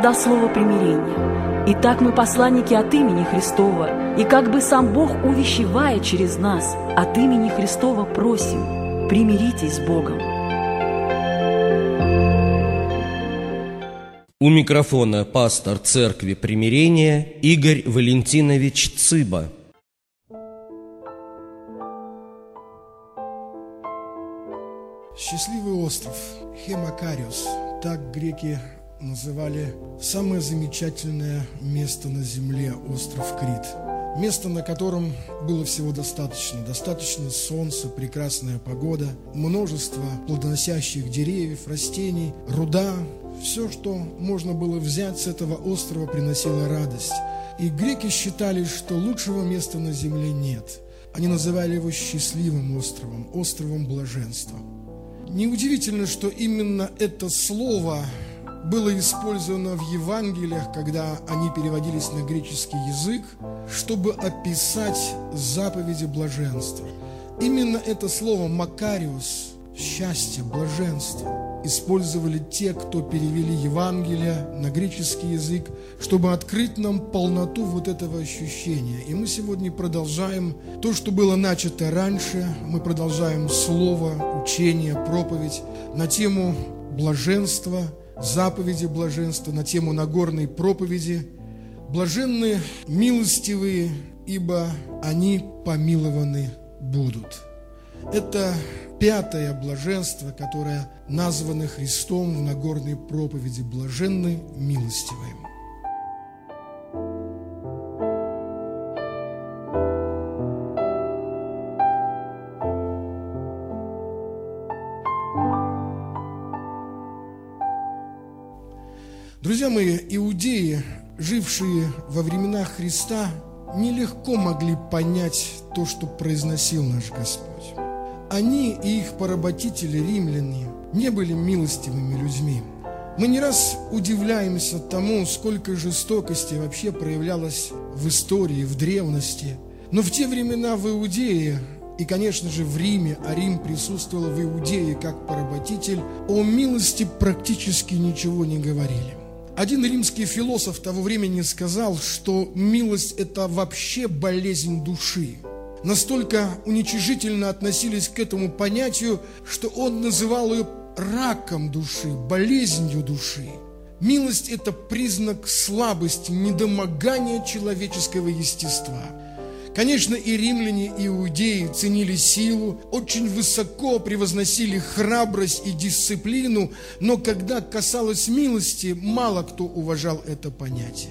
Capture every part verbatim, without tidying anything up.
это слово примирения. Итак, мы посланники от имени Христова, и как бы сам Бог, увещевая через нас, от имени Христова просим, примиритесь с Богом. У микрофона пастор Церкви Примирения Игорь Валентинович Цыба. Счастливый остров Хемакариос, так греки называли самое замечательное место на земле, остров Крит. Место, на котором было всего достаточно. Достаточно солнца, прекрасная погода, множество плодоносящих деревьев, растений, руда. Все, что можно было взять с этого острова, приносило радость. И греки считали, что лучшего места на земле нет. Они называли его счастливым островом, островом блаженства. Неудивительно, что именно это слово было использовано в Евангелиях, когда они переводились на греческий язык, чтобы описать заповеди блаженства. Именно это слово «макариос» – счастье, блаженство – использовали те, кто перевели Евангелие на греческий язык, чтобы открыть нам полноту вот этого ощущения. И мы сегодня продолжаем то, что было начато раньше. Мы продолжаем слово, учение, проповедь на тему блаженства, заповеди блаженства, на тему Нагорной проповеди. Блаженны милостивые, ибо они помилованы будут. Это пятое блаженство, которое названо Христом в Нагорной проповеди. Блаженны милостивые. Друзья мои, иудеи, жившие во времена Христа, нелегко могли понять то, что произносил наш Господь. Они и их поработители, римляне, не были милостивыми людьми. Мы не раз удивляемся тому, сколько жестокости вообще проявлялось в истории, в древности. Но в те времена в Иудее, и, конечно же, в Риме, а Рим присутствовал в Иудее как поработитель, о милости практически ничего не говорили. Один римский философ того времени сказал, что милость – это вообще болезнь души. Настолько уничижительно относились к этому понятию, что он называл ее раком души, болезнью души. Милость – это признак слабости, недомогания человеческого естества. Конечно, и римляне, и иудеи ценили силу, очень высоко превозносили храбрость и дисциплину, но когда касалось милости, мало кто уважал это понятие.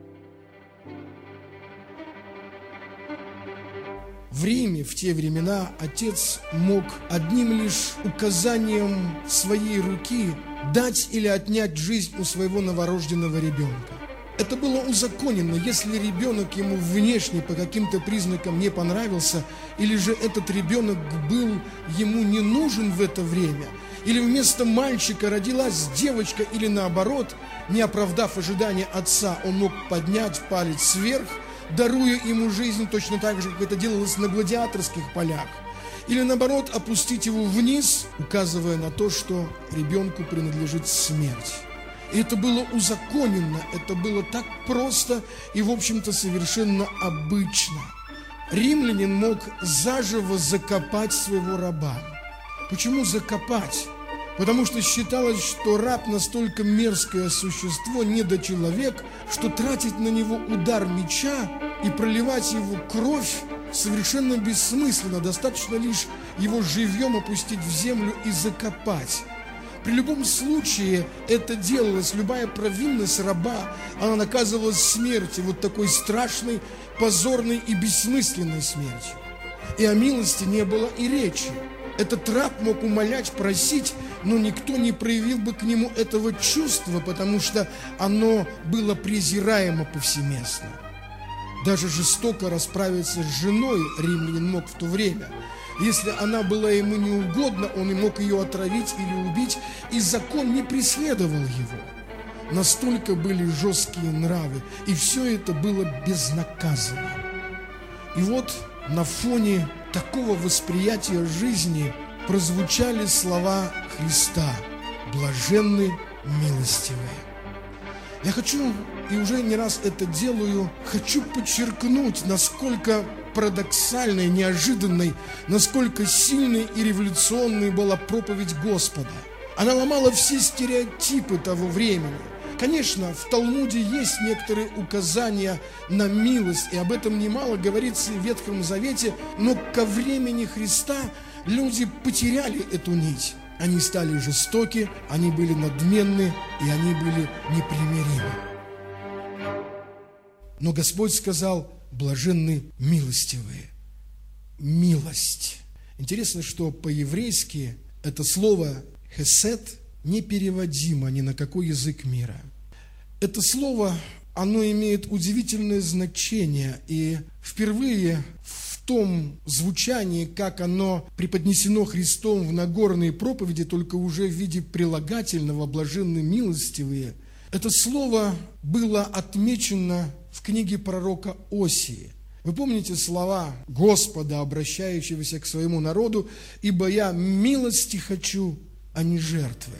В Риме в те времена отец мог одним лишь указанием своей руки дать или отнять жизнь у своего новорожденного ребенка. Это было узаконено, если ребенок ему внешне по каким-то признакам не понравился, или же этот ребенок был ему не нужен в это время, или вместо мальчика родилась девочка, или наоборот, не оправдав ожидания отца, он мог поднять палец вверх, даруя ему жизнь точно так же, как это делалось на гладиаторских полях. Или наоборот, опустить его вниз, указывая на то, что ребенку принадлежит смерть. И это было узаконено, это было так просто и, в общем-то, совершенно обычно. Римлянин мог заживо закопать своего раба. Почему закопать? Потому что считалось, что раб настолько мерзкое существо, недочеловек, что тратить на него удар меча и проливать его кровь совершенно бессмысленно. Достаточно лишь его живьем опустить в землю и закопать. При любом случае это делалось, любая провинность раба, она наказывалась смертью, вот такой страшной, позорной и бессмысленной смертью. И о милости не было и речи. Этот раб мог умолять, просить, но никто не проявил бы к нему этого чувства, потому что оно было презираемо повсеместно. Даже жестоко расправиться с женой римлянин мог в то время. Если она была ему неугодна, он и мог ее отравить или убить, и закон не преследовал его. Настолько были жесткие нравы, и все это было безнаказанно. И вот на фоне такого восприятия жизни прозвучали слова Христа: «Блаженны милостивые». Я хочу, и уже не раз это делаю, хочу подчеркнуть, насколько парадоксальной, неожиданной, насколько сильной и революционной была проповедь Господа. Она ломала все стереотипы того времени. Конечно, в Талмуде есть некоторые указания на милость, и об этом немало говорится в Ветхом Завете, но ко времени Христа люди потеряли эту нить. Они стали жестоки, они были надменны, и они были непримиримы. Но Господь сказал: блаженны милостивые. Милость. Интересно, что по-еврейски это слово «хесед» непереводимо ни на какой язык мира. Это слово, оно имеет удивительное значение, и впервые в том звучании, как оно преподнесено Христом в Нагорной проповеди, только уже в виде прилагательного «блаженны милостивые», это слово было отмечено в книге пророка Осии. Вы помните слова Господа, обращающегося к своему народу: «Ибо я милости хочу, а не жертвы».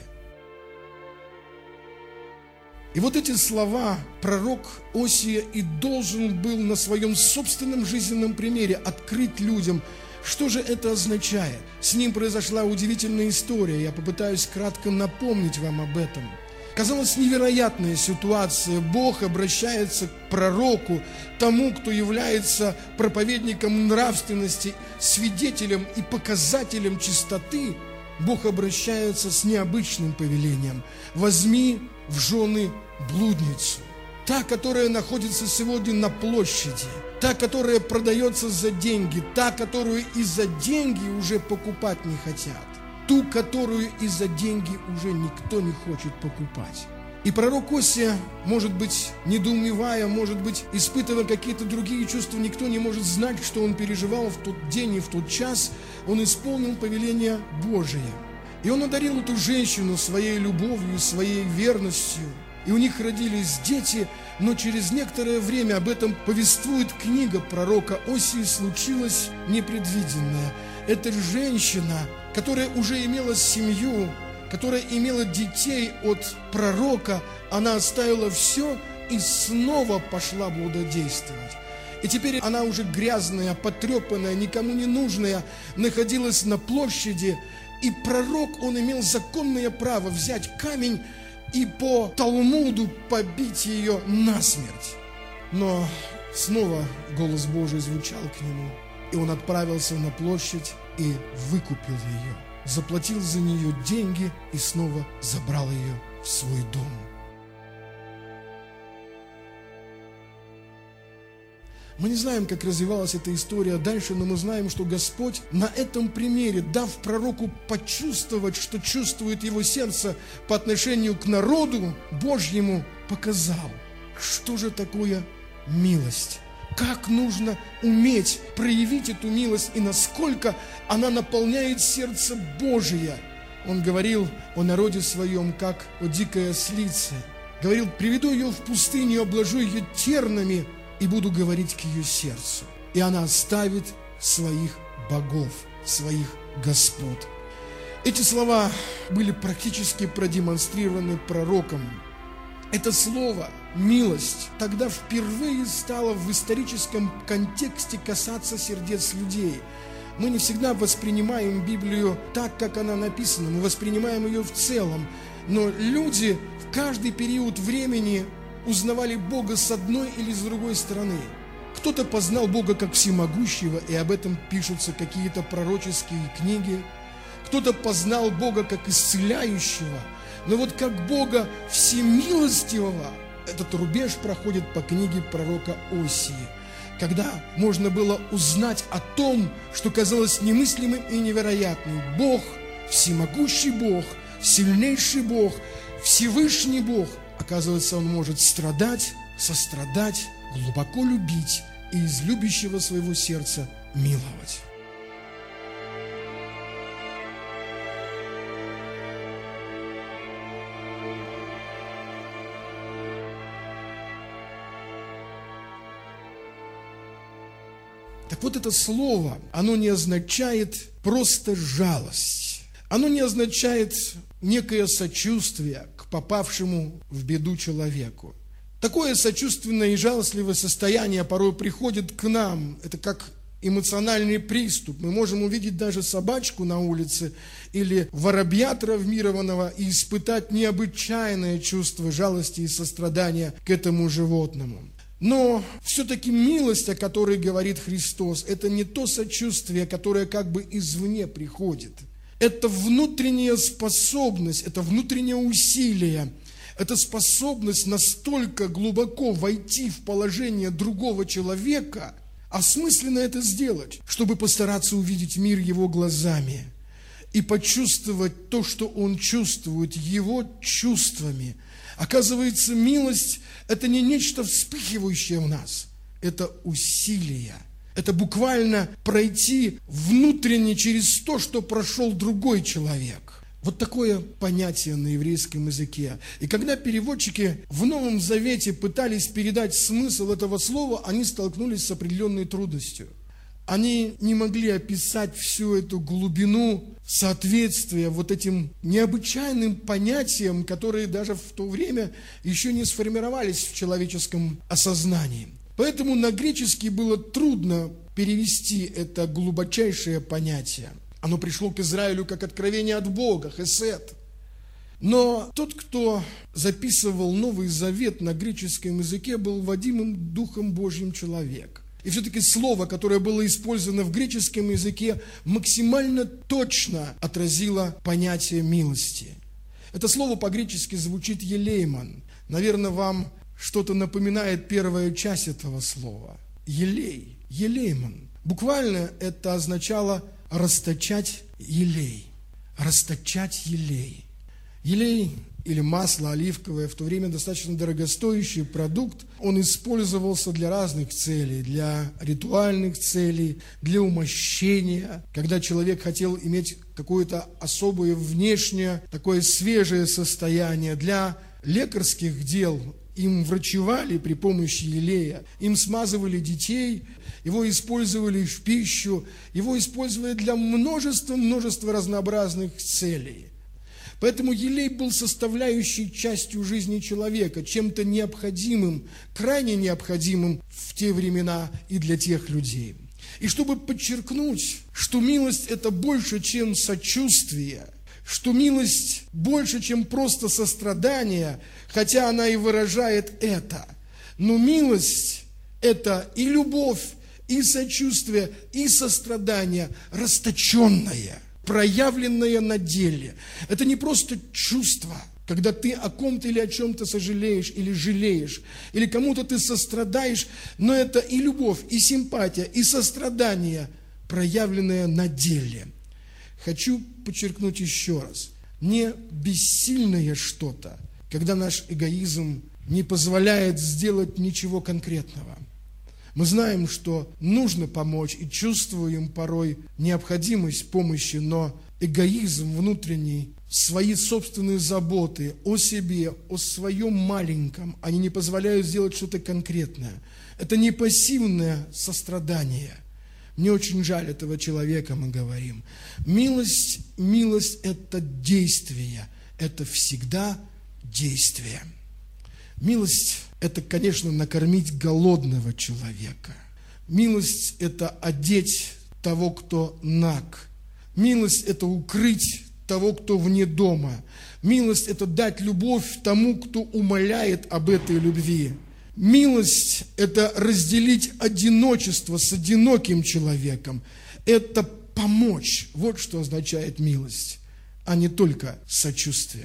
И вот эти слова пророк Осия и должен был на своем собственном жизненном примере открыть людям, что же это означает. С ним произошла удивительная история, я попытаюсь кратко напомнить вам об этом. Казалось, невероятная ситуация. Бог обращается к пророку, тому, кто является проповедником нравственности, свидетелем и показателем чистоты. Бог обращается с необычным повелением: возьми в жены блудницу, та, которая находится сегодня на площади, та, которая продается за деньги, та, которую и за деньги уже покупать не хотят, ту, которую и за деньги уже никто не хочет покупать. И пророк Осия, может быть, недоумевая, может быть, испытывая какие-то другие чувства, никто не может знать, что он переживал в тот день и в тот час, он исполнил повеление Божие. И он одарил эту женщину своей любовью, своей верностью. И у них родились дети, но через некоторое время, об этом повествует книга пророка Осии, случилось непредвиденное. Эта женщина, которая уже имела семью, которая имела детей от пророка, она оставила все и снова пошла блудодействовать. И теперь она уже грязная, потрепанная, никому не нужная, находилась на площади, и пророк, он имел законное право взять камень и по Талмуду побить ее насмерть. Но снова голос Божий звучал к нему, и он отправился на площадь и выкупил ее, заплатил за нее деньги и снова забрал ее в свой дом. Мы не знаем, как развивалась эта история дальше, но мы знаем, что Господь на этом примере, дав пророку почувствовать, что чувствует его сердце по отношению к народу Божьему, показал, что же такое милость, как нужно уметь проявить эту милость и насколько она наполняет сердце Божие. Он говорил о народе своем, как о дикой ослице. Говорил: приведу ее в пустыню, обложу ее тернами и буду говорить к ее сердцу. И она оставит своих богов, своих господ. Эти слова были практически продемонстрированы пророком. Это слово «милость» тогда впервые стало в историческом контексте касаться сердец людей. Мы не всегда воспринимаем Библию так, как она написана, мы воспринимаем ее в целом. Но люди в каждый период времени узнавали Бога с одной или с другой стороны. Кто-то познал Бога как всемогущего, и об этом пишутся какие-то пророческие книги. Кто-то познал Бога как исцеляющего. Но вот как Бога всемилостивого, этот рубеж проходит по книге пророка Осии, когда можно было узнать о том, что казалось немыслимым и невероятным. Бог, всемогущий Бог, сильнейший Бог, Всевышний Бог, оказывается, Он может страдать, сострадать, глубоко любить и из любящего своего сердца миловать. Так вот, это слово, оно не означает просто жалость. Оно не означает некое сочувствие к попавшему в беду человеку. Такое сочувственное и жалостливое состояние порой приходит к нам. Это как эмоциональный приступ. Мы можем увидеть даже собачку на улице или воробья травмированного и испытать необычайное чувство жалости и сострадания к этому животному. Но все-таки милость, о которой говорит Христос, это не то сочувствие, которое как бы извне приходит. Это внутренняя способность, это внутреннее усилие, это способность настолько глубоко войти в положение другого человека. Осмысленно это сделать, чтобы постараться увидеть мир его глазами и почувствовать то, что он чувствует, его чувствами. Оказывается, милость – это не нечто вспыхивающее в нас, это усилие. Это буквально пройти внутренне через то, что прошел другой человек. Вот такое понятие на еврейском языке. И когда переводчики в Новом Завете пытались передать смысл этого слова, они столкнулись с определенной трудностью. Они не могли описать всю эту глубину соответствия вот этим необычайным понятиям, которые даже в то время еще не сформировались в человеческом осознании. Поэтому на греческий было трудно перевести это глубочайшее понятие. Оно пришло к Израилю как откровение от Бога, хесед. Но тот, кто записывал Новый Завет на греческом языке, был водимым Духом Божьим человек. И все-таки слово, которое было использовано в греческом языке, максимально точно отразило понятие милости. Это слово по-гречески звучит «елейман». Наверное, вам что-то напоминает первая часть этого слова. Елей, елейман. Буквально это означало расточать елей. Расточать елей. Елей или масло оливковое в то время достаточно дорогостоящий продукт. Он использовался для разных целей, для ритуальных целей, для умощения. Когда человек хотел иметь какое-то особое внешнее, такое свежее состояние, для лекарских дел. Им врачевали при помощи елея, им смазывали детей, его использовали в пищу, его использовали для множества-множества разнообразных целей. Поэтому елей был составляющей частью жизни человека, чем-то необходимым, крайне необходимым в те времена и для тех людей. И чтобы подчеркнуть, что милость – это больше, чем сочувствие, что милость больше, чем просто сострадание, хотя она и выражает это. Но милость – это и любовь, и сочувствие, и сострадание, расточенное, проявленное на деле. Это не просто чувство, когда ты о ком-то или о чем-то сожалеешь или жалеешь, или кому-то ты сострадаешь, но это и любовь, и симпатия, и сострадание, проявленное на деле. Хочу подчеркнуть еще раз, не бессильное что-то, когда наш эгоизм не позволяет сделать ничего конкретного. Мы знаем, что нужно помочь и чувствуем порой необходимость помощи, но эгоизм внутренний, свои собственные заботы о себе, о своем маленьком, они не позволяют сделать что-то конкретное. Это не пассивное сострадание. Мне очень жаль этого человека, мы говорим. Милость, милость – это действие, это всегда действие. Милость – это, конечно, накормить голодного человека. Милость – это одеть того, кто наг. Милость – это укрыть того, кто вне дома. Милость – это дать любовь тому, кто умоляет об этой любви. Милость – это разделить одиночество с одиноким человеком. Это помочь. Вот что означает милость, а не только сочувствие.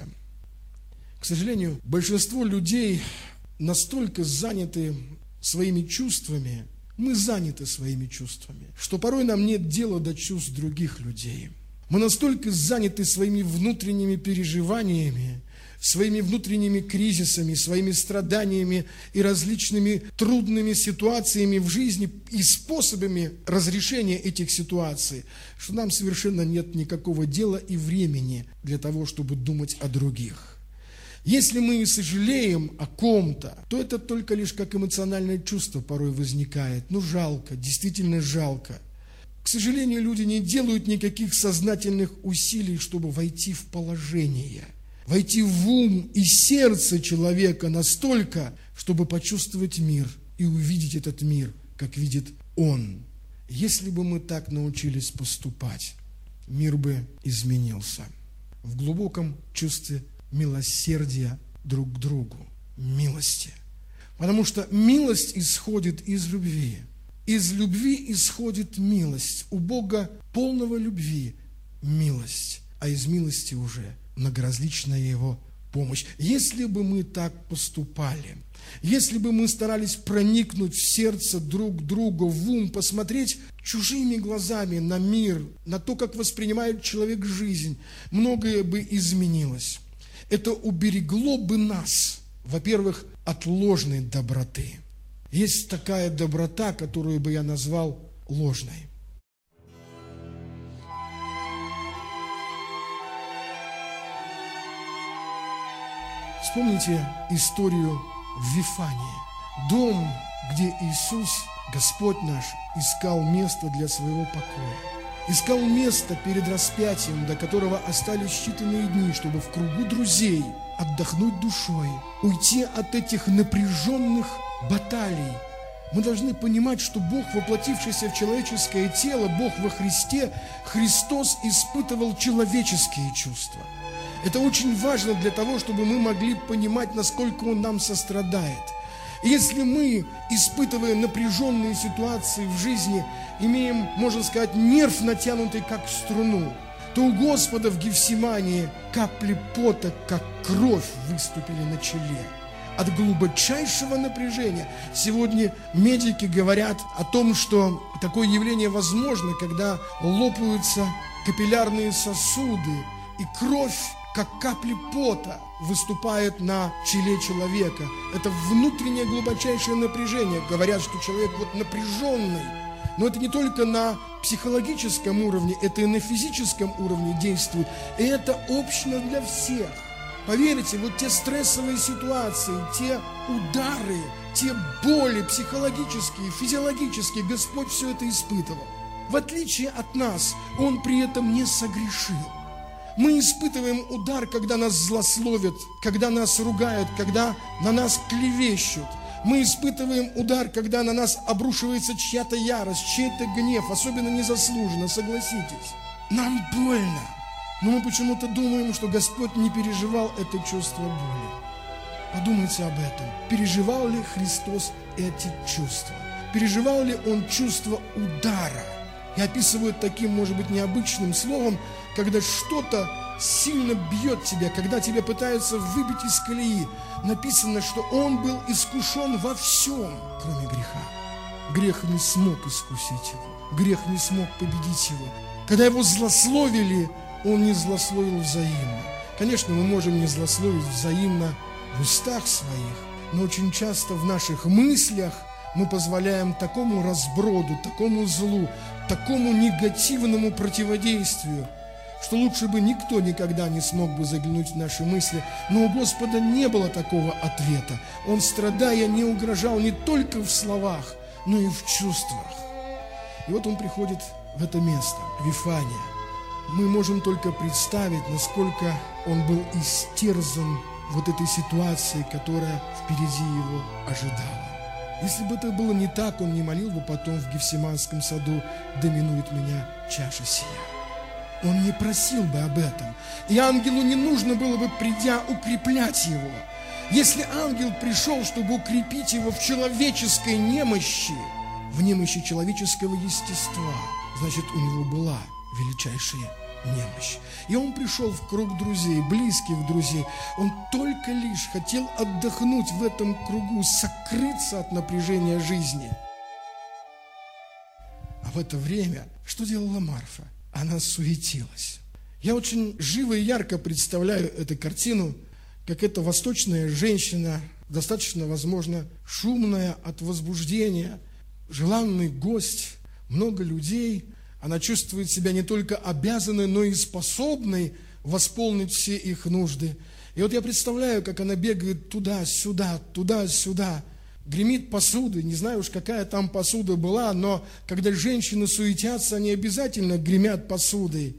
К сожалению, большинство людей настолько заняты своими чувствами, мы заняты своими чувствами, что порой нам нет дела до чувств других людей. Мы настолько заняты своими внутренними переживаниями, своими внутренними кризисами, своими страданиями и различными трудными ситуациями в жизни и способами разрешения этих ситуаций, что нам совершенно нет никакого дела и времени для того, чтобы думать о других. Если мы сожалеем о ком-то, то это только лишь как эмоциональное чувство порой возникает. Ну, жалко, действительно жалко. К сожалению, люди не делают никаких сознательных усилий, чтобы войти в положение. войти в ум и сердце человека настолько, чтобы почувствовать мир и увидеть этот мир, как видит он. Если бы мы так научились поступать, мир бы изменился в глубоком чувстве милосердия друг к другу, милости. Потому что милость исходит из любви. Из любви исходит милость. У Бога полного любви милость, а из милости уже многоразличная Его помощь. Если бы мы так поступали, если бы мы старались проникнуть в сердце друг друга, в ум, посмотреть чужими глазами на мир, на то, как воспринимает человек жизнь, многое бы изменилось. Это уберегло бы нас, во-первых, от ложной доброты. Есть такая доброта, которую бы я назвал ложной. Вспомните историю в Вифании. Дом, где Иисус, Господь наш, искал место для своего покоя. Искал место перед распятием, до которого остались считанные дни, чтобы в кругу друзей отдохнуть душой, уйти от этих напряженных баталий. Мы должны понимать, что Бог, воплотившийся в человеческое тело, Бог во Христе, Христос испытывал человеческие чувства. Это очень важно для того, чтобы мы могли понимать, насколько Он нам сострадает. И если мы, испытывая напряженные ситуации в жизни, имеем, можно сказать, нерв натянутый, как струну, то у Господа в Гефсимании капли пота, как кровь, выступили на челе от глубочайшего напряжения. Сегодня медики говорят о том, что такое явление возможно, когда лопаются капиллярные сосуды, и кровь, как капли пота, выступает на челе человека. Это внутреннее глубочайшее напряжение. Говорят, что человек вот напряженный. Но это не только на психологическом уровне, это и на физическом уровне действует. И это общно для всех. Поверьте, вот те стрессовые ситуации, те удары, те боли психологические, физиологические, Господь все это испытывал. В отличие от нас, Он при этом не согрешил. Мы испытываем удар, когда нас злословят, когда нас ругают, когда на нас клевещут. Мы испытываем удар, когда на нас обрушивается чья-то ярость, чей-то гнев, особенно незаслуженно, согласитесь. Нам больно, но мы почему-то думаем, что Господь не переживал это чувство боли. Подумайте об этом. Переживал ли Христос эти чувства? Переживал ли Он чувство удара? И описывают таким, может быть, необычным словом, когда что-то сильно бьет тебя, когда тебя пытаются выбить из колеи. Написано, что Он был искушен во всем, кроме греха. Грех не смог искусить Его, грех не смог победить Его. Когда Его злословили, Он не злословил взаимно. Конечно, мы можем не злословить взаимно в устах своих, но очень часто в наших мыслях мы позволяем такому разброду, такому злу, такому негативному противодействию, что лучше бы никто никогда не смог бы заглянуть в наши мысли. Но у Господа не было такого ответа. Он, страдая, не угрожал не только в словах, но и в чувствах. И вот Он приходит в это место, Вифания. Мы можем только представить, насколько Он был истерзан вот этой ситуацией, которая впереди Его ожидала. Если бы это было не так, Он не молил бы потом в Гефсиманском саду: «Доминует меня чаша сия». Он не просил бы об этом. И ангелу не нужно было бы, придя, укреплять его. Если ангел пришел, чтобы укрепить его в человеческой немощи, в немощи человеческого естества, значит, у него была величайшая немощь. И он пришел в круг друзей, близких друзей. Он только лишь хотел отдохнуть в этом кругу, сокрыться от напряжения жизни. А в это время что делала Марфа? Она суетилась. Я очень живо и ярко представляю эту картину, как эта восточная женщина, достаточно, возможно, шумная от возбуждения, желанный гость, много людей. Она чувствует себя не только обязанной, но и способной восполнить все их нужды. И вот я представляю, как она бегает туда-сюда, туда-сюда, гремит посудой, не знаю уж, какая там посуда была, но когда женщины суетятся, они обязательно гремят посудой.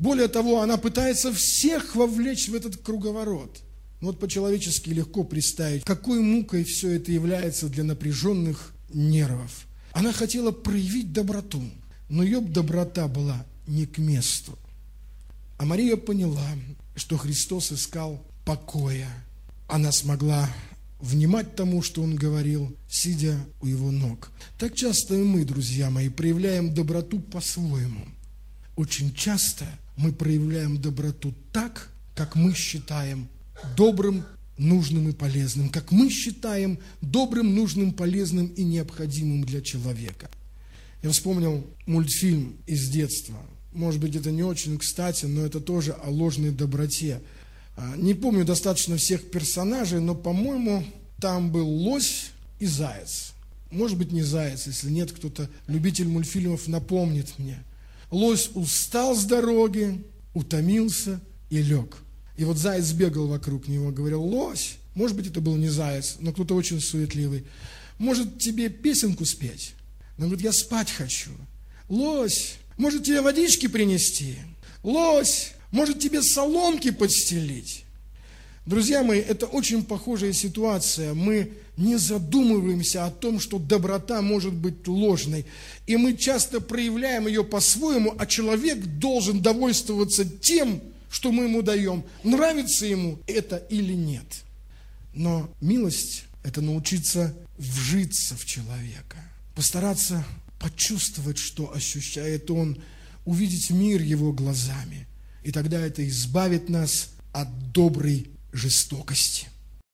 Более того, она пытается всех вовлечь в этот круговорот. Но вот по-человечески легко представить, какой мукой все это является для напряженных нервов. Она хотела проявить доброту, но ее доброта была не к месту. А Мария поняла, что Христос искал покоя. Она смогла внимать тому, что Он говорил, сидя у Его ног. Так часто и мы, друзья мои, проявляем доброту по-своему. Очень часто мы проявляем доброту так, как мы считаем добрым, нужным и полезным, как мы считаем добрым, нужным, полезным и необходимым для человека. Я вспомнил мультфильм из детства. Может быть, это не очень кстати, но это тоже о ложной доброте. Не помню достаточно всех персонажей, но, по-моему, там был лось и заяц. Может быть, не заяц, если нет, кто-то, любитель мультфильмов, напомнит мне. Лось устал с дороги, утомился и лег. И вот заяц бегал вокруг него, говорил: лось, может быть, это был не заяц, но кто-то очень суетливый, может, тебе песенку спеть? Он говорит: я спать хочу. Лось, может, тебе водички принести? Лось, может, тебе соломки подстелить? Друзья мои, это очень похожая ситуация. Мы не задумываемся о том, что доброта может быть ложной. И мы часто проявляем ее по-своему, а человек должен довольствоваться тем, что мы ему даем, нравится ему это или нет. Но милость – это научиться вжиться в человека, постараться почувствовать, что ощущает он, увидеть мир его глазами. И тогда это избавит нас от доброй жестокости.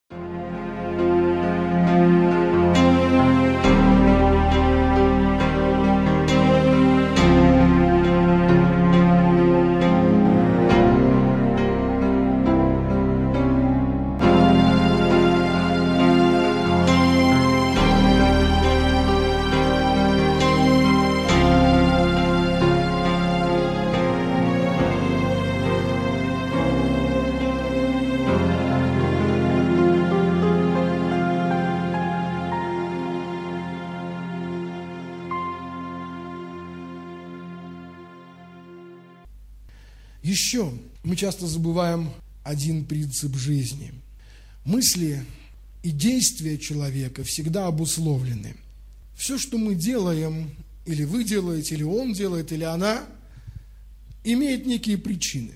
Еще мы часто забываем один принцип жизни. Мысли и действия человека всегда обусловлены. Все, что мы делаем, или вы делаете, или он делает, или она, имеет некие причины.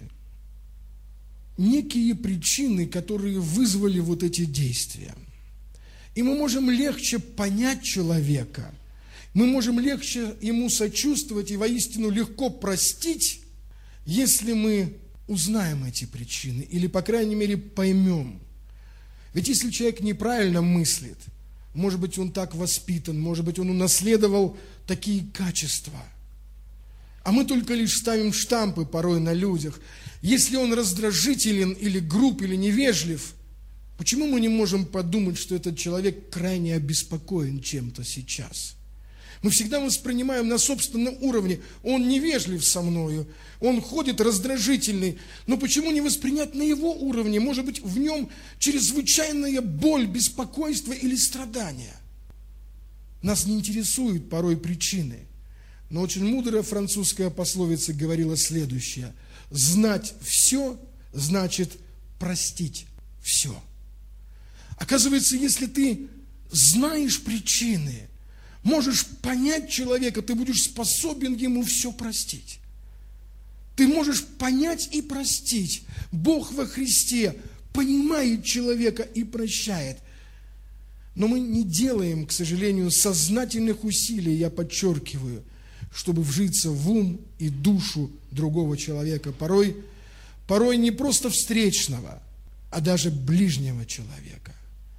Некие причины, которые вызвали вот эти действия. И мы можем легче понять человека, мы можем легче ему сочувствовать и воистину легко простить, если мы узнаем эти причины, или, по крайней мере, поймем. Ведь если человек неправильно мыслит, может быть, он так воспитан, может быть, он унаследовал такие качества, а мы только лишь ставим штампы порой на людях. Если он раздражителен, или груб, или невежлив, почему мы не можем подумать, что этот человек крайне обеспокоен чем-то сейчас? Мы всегда воспринимаем на собственном уровне: он невежлив со мною, он ходит раздражительный. Но почему не воспринять на его уровне? Может быть, в нем чрезвычайная боль, беспокойство или страдания. Нас не интересуют порой причины. Но очень мудрая французская пословица говорила следующее: знать все значит простить все. Оказывается, если ты знаешь причины, можешь понять человека, ты будешь способен ему все простить. Ты можешь понять и простить. Бог во Христе понимает человека и прощает. Но мы не делаем, к сожалению, сознательных усилий, я подчеркиваю, чтобы вжиться в ум и душу другого человека. Порой, порой не просто встречного, а даже ближнего человека.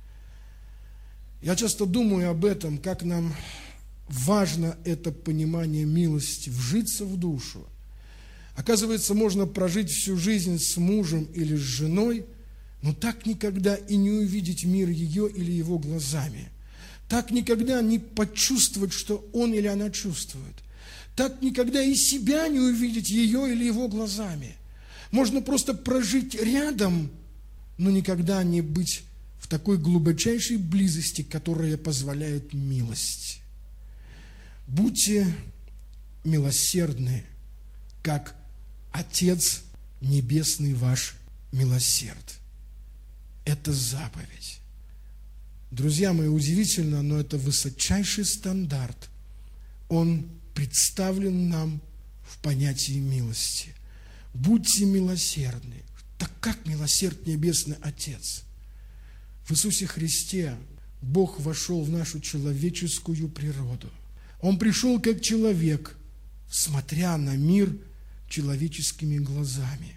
Я часто думаю об этом, как нам важно это понимание милости, вжиться в душу. Оказывается, можно прожить всю жизнь с мужем или с женой, но так никогда и не увидеть мир ее или его глазами. Так никогда не почувствовать, что он или она чувствует. Так никогда и себя не увидеть ее или его глазами. Можно просто прожить рядом, но никогда не быть в такой глубочайшей близости, которая позволяет милость. Будьте милосердны, как Отец Небесный ваш милосерд. Это заповедь. Друзья мои, удивительно, но это высочайший стандарт. Он представлен нам в понятии милости. Будьте милосердны, так как милосерд Небесный Отец. В Иисусе Христе Бог вошел в нашу человеческую природу. Он пришел как человек, смотря на мир человеческими глазами,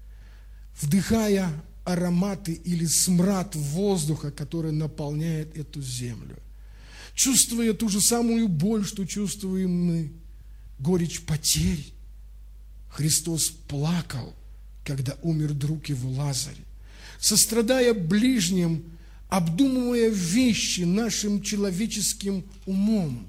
вдыхая ароматы или смрад воздуха, который наполняет эту землю, чувствуя ту же самую боль, что чувствуем мы, горечь потерь. Христос плакал, когда умер друг его Лазарь, сострадая ближним, обдумывая вещи нашим человеческим умом.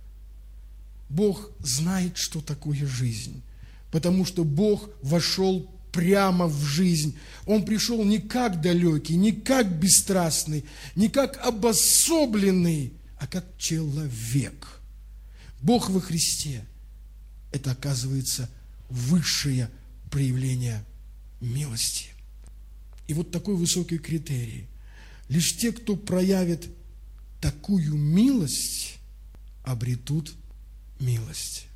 Бог знает, что такое жизнь, потому что Бог вошел прямо в жизнь. Он пришел не как далекий, не как бесстрастный, не как обособленный, а как человек. Бог во Христе – это, оказывается, высшее проявление милости. И вот такой высокий критерий. Лишь те, кто проявит такую милость, обретут милость.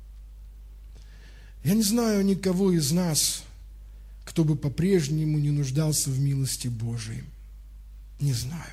Я не знаю никого из нас, кто бы по-прежнему не нуждался в милости Божией. Не знаю.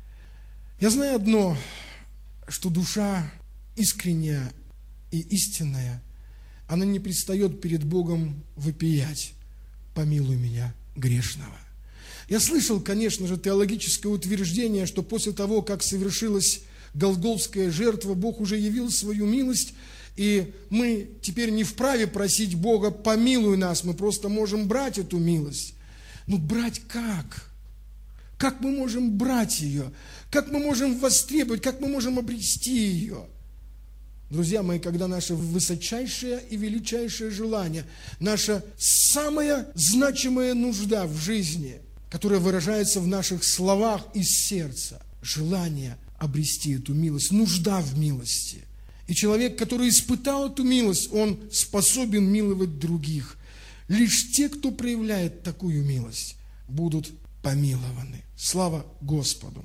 Я знаю одно, что душа искренняя и истинная, она не предстает перед Богом вопиять: «Помилуй меня, грешного». Я слышал, конечно же, теологическое утверждение, что после того, как совершилась голгофская жертва, Бог уже явил свою милость, и мы теперь не вправе просить Бога: «Помилуй нас», мы просто можем брать эту милость. Но брать как? Как мы можем брать ее? Как мы можем востребовать? Как мы можем обрести ее? Друзья мои, когда наше высочайшее и величайшее желание, наша самая значимая нужда в жизни, которая выражается в наших словах из сердца, желание обрести эту милость, нужда в милости. И человек, который испытал эту милость, он способен миловать других. Лишь те, кто проявляет такую милость, будут помилованы. Слава Господу!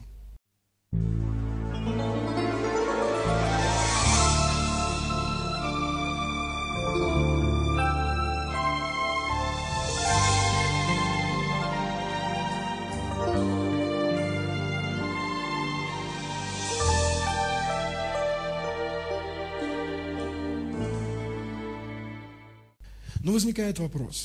Но возникает вопрос,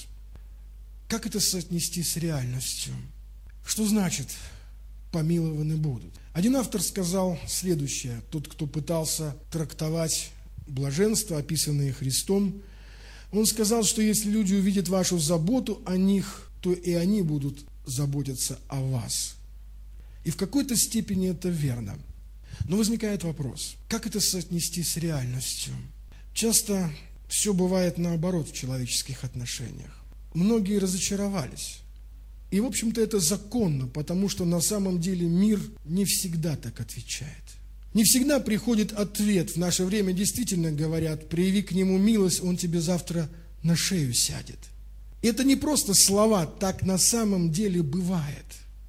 как это соотнести с реальностью? Что значит «помилованы будут»? Один автор сказал следующее, тот, кто пытался трактовать блаженство, описанное Христом, он сказал, что если люди увидят вашу заботу о них, то и они будут заботиться о вас. И в какой-то степени это верно. Но возникает вопрос, как это соотнести с реальностью? Часто все бывает наоборот в человеческих отношениях. Многие разочаровались. И, в общем-то, это законно, потому что на самом деле мир не всегда так отвечает. Не всегда приходит ответ. В наше время действительно говорят: прояви к нему милость, он тебе завтра на шею сядет. И это не просто слова, так на самом деле бывает.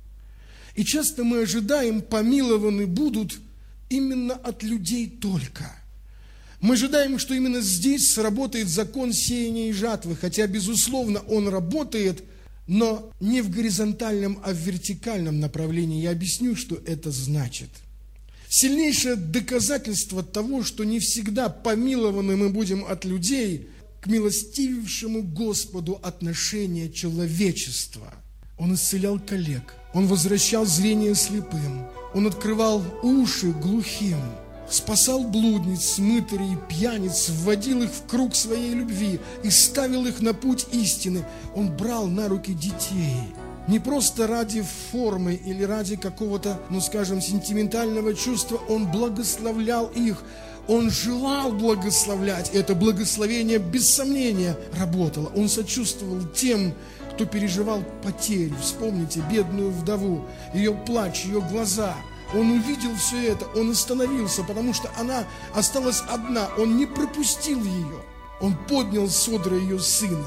И часто мы ожидаем, помилованы будут именно от людей только. Мы ожидаем, что именно здесь сработает закон сеяния и жатвы, хотя, безусловно, он работает, но не в горизонтальном, а в вертикальном направлении. Я объясню, что это значит. Сильнейшее доказательство того, что не всегда помилованы мы будем от людей, к милостивейшему Господу отношение человечества. Он исцелял коллег, Он возвращал зрение слепым, Он открывал уши глухим, спасал блудниц, мытарей, пьяниц, вводил их в круг своей любви и ставил их на путь истины. Он брал на руки детей. Не просто ради формы или ради какого-то, ну скажем, сентиментального чувства. Он благословлял их. Он желал благословлять. Это благословение, без сомнения, работало. Он сочувствовал тем, кто переживал потерю. Вспомните бедную вдову, ее плач, ее глаза. Он увидел все это, он остановился, потому что она осталась одна. Он не пропустил ее. Он поднял с одра ее сына.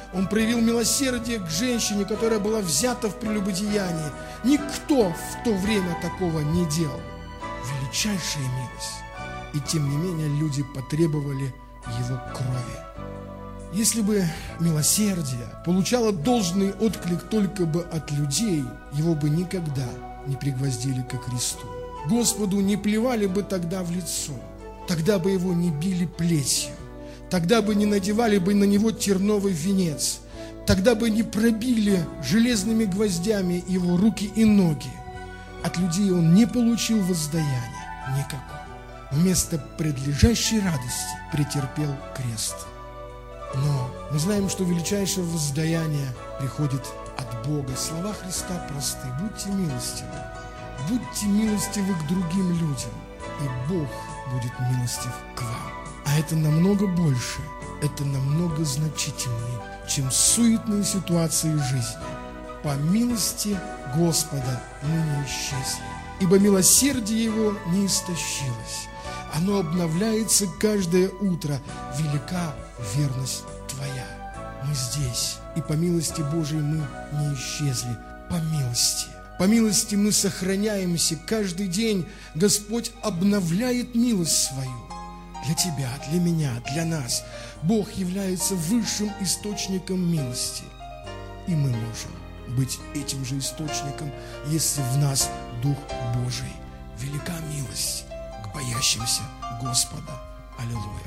Он проявил милосердие к женщине, которая была взята в прелюбодеянии. Никто в то время такого не делал. Величайшая милость. И тем не менее люди потребовали его крови. Если бы милосердие получало должный отклик только бы от людей, его бы никогда не пригвоздили ко кресту. Господу не плевали бы тогда в лицо, тогда бы его не били плетью, тогда бы не надевали бы на него терновый венец, тогда бы не пробили железными гвоздями его руки и ноги. От людей он не получил воздаяния никакого. Вместо предлежащей радости претерпел крест. Но мы знаем, что величайшее воздаяние приходит от Бога. Слова Христа просты. Будьте милостивы. Будьте милостивы к другим людям, и Бог будет милостив к вам. А это намного больше, это намного значительнее, чем суетные ситуации жизни. По милости Господа мы не исчезли, ибо милосердие Его не истощилось. Оно обновляется каждое утро. Велика верность Твоя. Мы здесь, и по милости Божией мы не исчезли. По милости. По милости мы сохраняемся. Каждый день Господь обновляет милость свою. Для тебя, для меня, для нас. Бог является высшим источником милости. И мы можем быть этим же источником, если в нас Дух Божий. Велика милость к боящимся Господа. Аллилуйя.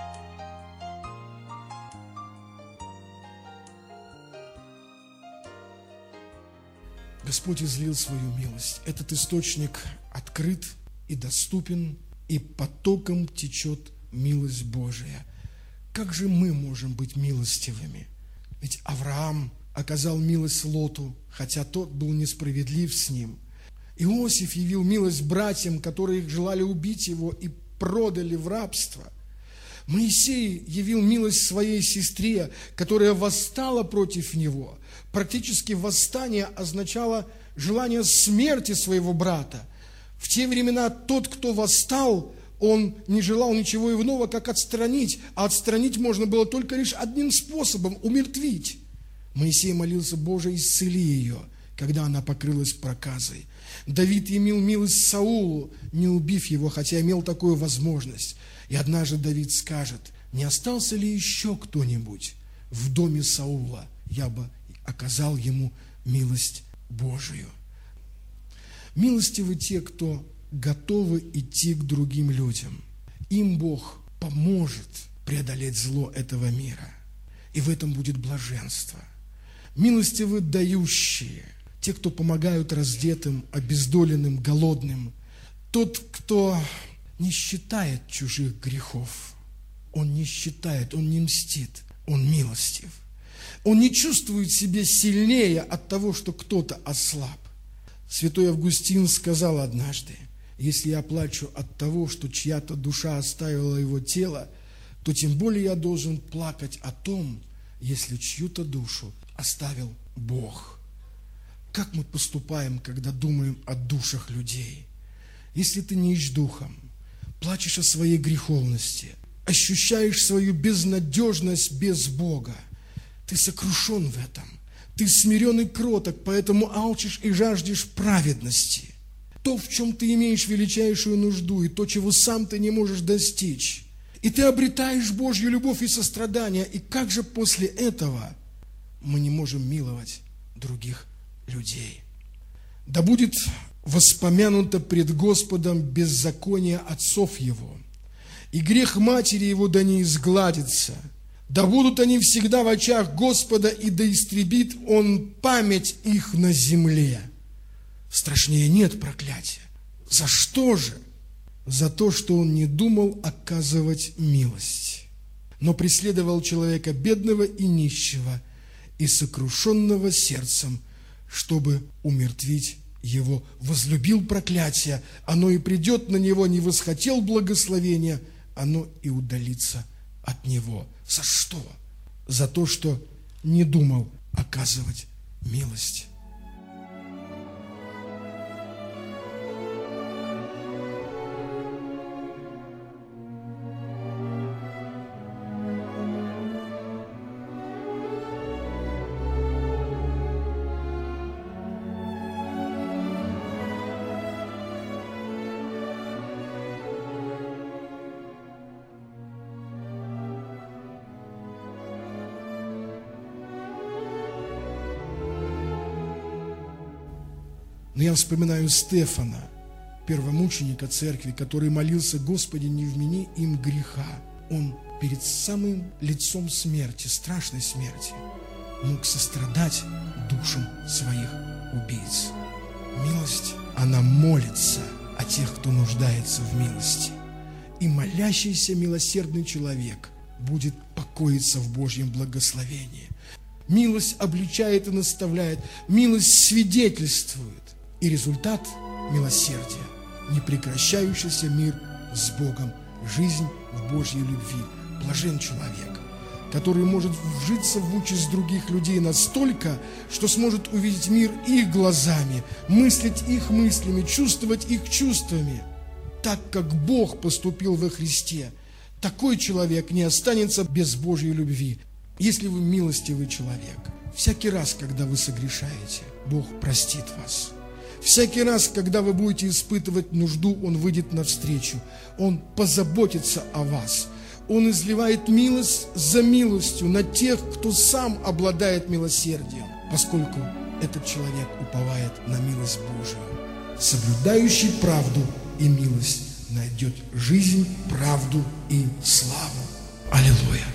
Господь излил свою милость. Этот источник открыт и доступен, и потоком течет милость Божия. Как же мы можем быть милостивыми? Ведь Авраам оказал милость Лоту, хотя тот был несправедлив с ним. Иосиф явил милость братьям, которые желали убить его и продали в рабство. Моисей явил милость своей сестре, которая восстала против него. Практически восстание означало желание смерти своего брата. В те времена тот, кто восстал, он не желал ничего иного, как отстранить. А отстранить можно было только лишь одним способом – умертвить. Моисей молился: Боже, исцели ее, когда она покрылась проказой. Давид имел милость Саулу, не убив его, хотя имел такую возможность. И однажды Давид скажет: не остался ли еще кто-нибудь в доме Саула? Я бы оказал ему милость Божию. Милостивы те, кто готовы идти к другим людям. Им Бог поможет преодолеть зло этого мира. И в этом будет блаженство. Милостивы дающие, те, кто помогают раздетым, обездоленным, голодным. Тот, кто не считает чужих грехов. Он не считает, он не мстит, он милостив. Он не чувствует себя сильнее от того, что кто-то ослаб. Святой Августин сказал однажды: если я плачу от того, что чья-то душа оставила его тело, то тем более я должен плакать о том, если чью-то душу оставил Бог. Как мы поступаем, когда думаем о душах людей? Если ты нищ духом, плачешь о своей греховности, ощущаешь свою безнадежность без Бога, ты сокрушен в этом, ты смирен и кроток, поэтому алчишь и жаждешь праведности. То, в чем ты имеешь величайшую нужду, и то, чего сам ты не можешь достичь. И ты обретаешь Божью любовь и сострадание. И как же после этого мы не можем миловать других людей? Да будет воспомянуто пред Господом беззаконие отцов его, и грех матери его да не изгладится. Да будут они всегда в очах Господа, и да истребит Он память их на земле. Страшнее нет проклятия. За что же? За то, что он не думал оказывать милость, но преследовал человека бедного и нищего, и сокрушенного сердцем, чтобы умертвить его. Возлюбил проклятие, оно и придет на него, не восхотел благословения, оно и удалится от него. За что? За то, что не думал оказывать милость. Но я вспоминаю Стефана, первомученика церкви, который молился: «Господи, не вмени им греха». Он перед самым лицом смерти, страшной смерти, мог сострадать душам своих убийц. Милость, она молится о тех, кто нуждается в милости. И молящийся милосердный человек будет покоиться в Божьем благословении. Милость обличает и наставляет, милость свидетельствует. И результат милосердия – непрекращающийся мир с Богом, жизнь в Божьей любви. Блажен человек, который может вжиться в участь других людей настолько, что сможет увидеть мир их глазами, мыслить их мыслями, чувствовать их чувствами. Так как Бог поступил во Христе, такой человек не останется без Божьей любви. Если вы милостивый человек, всякий раз, когда вы согрешаете, Бог простит вас. Всякий раз, когда вы будете испытывать нужду, Он выйдет навстречу. Он позаботится о вас. Он изливает милость за милостью на тех, кто сам обладает милосердием, поскольку этот человек уповает на милость Божию. Соблюдающий правду и милость найдет жизнь, правду и славу. Аллилуйя!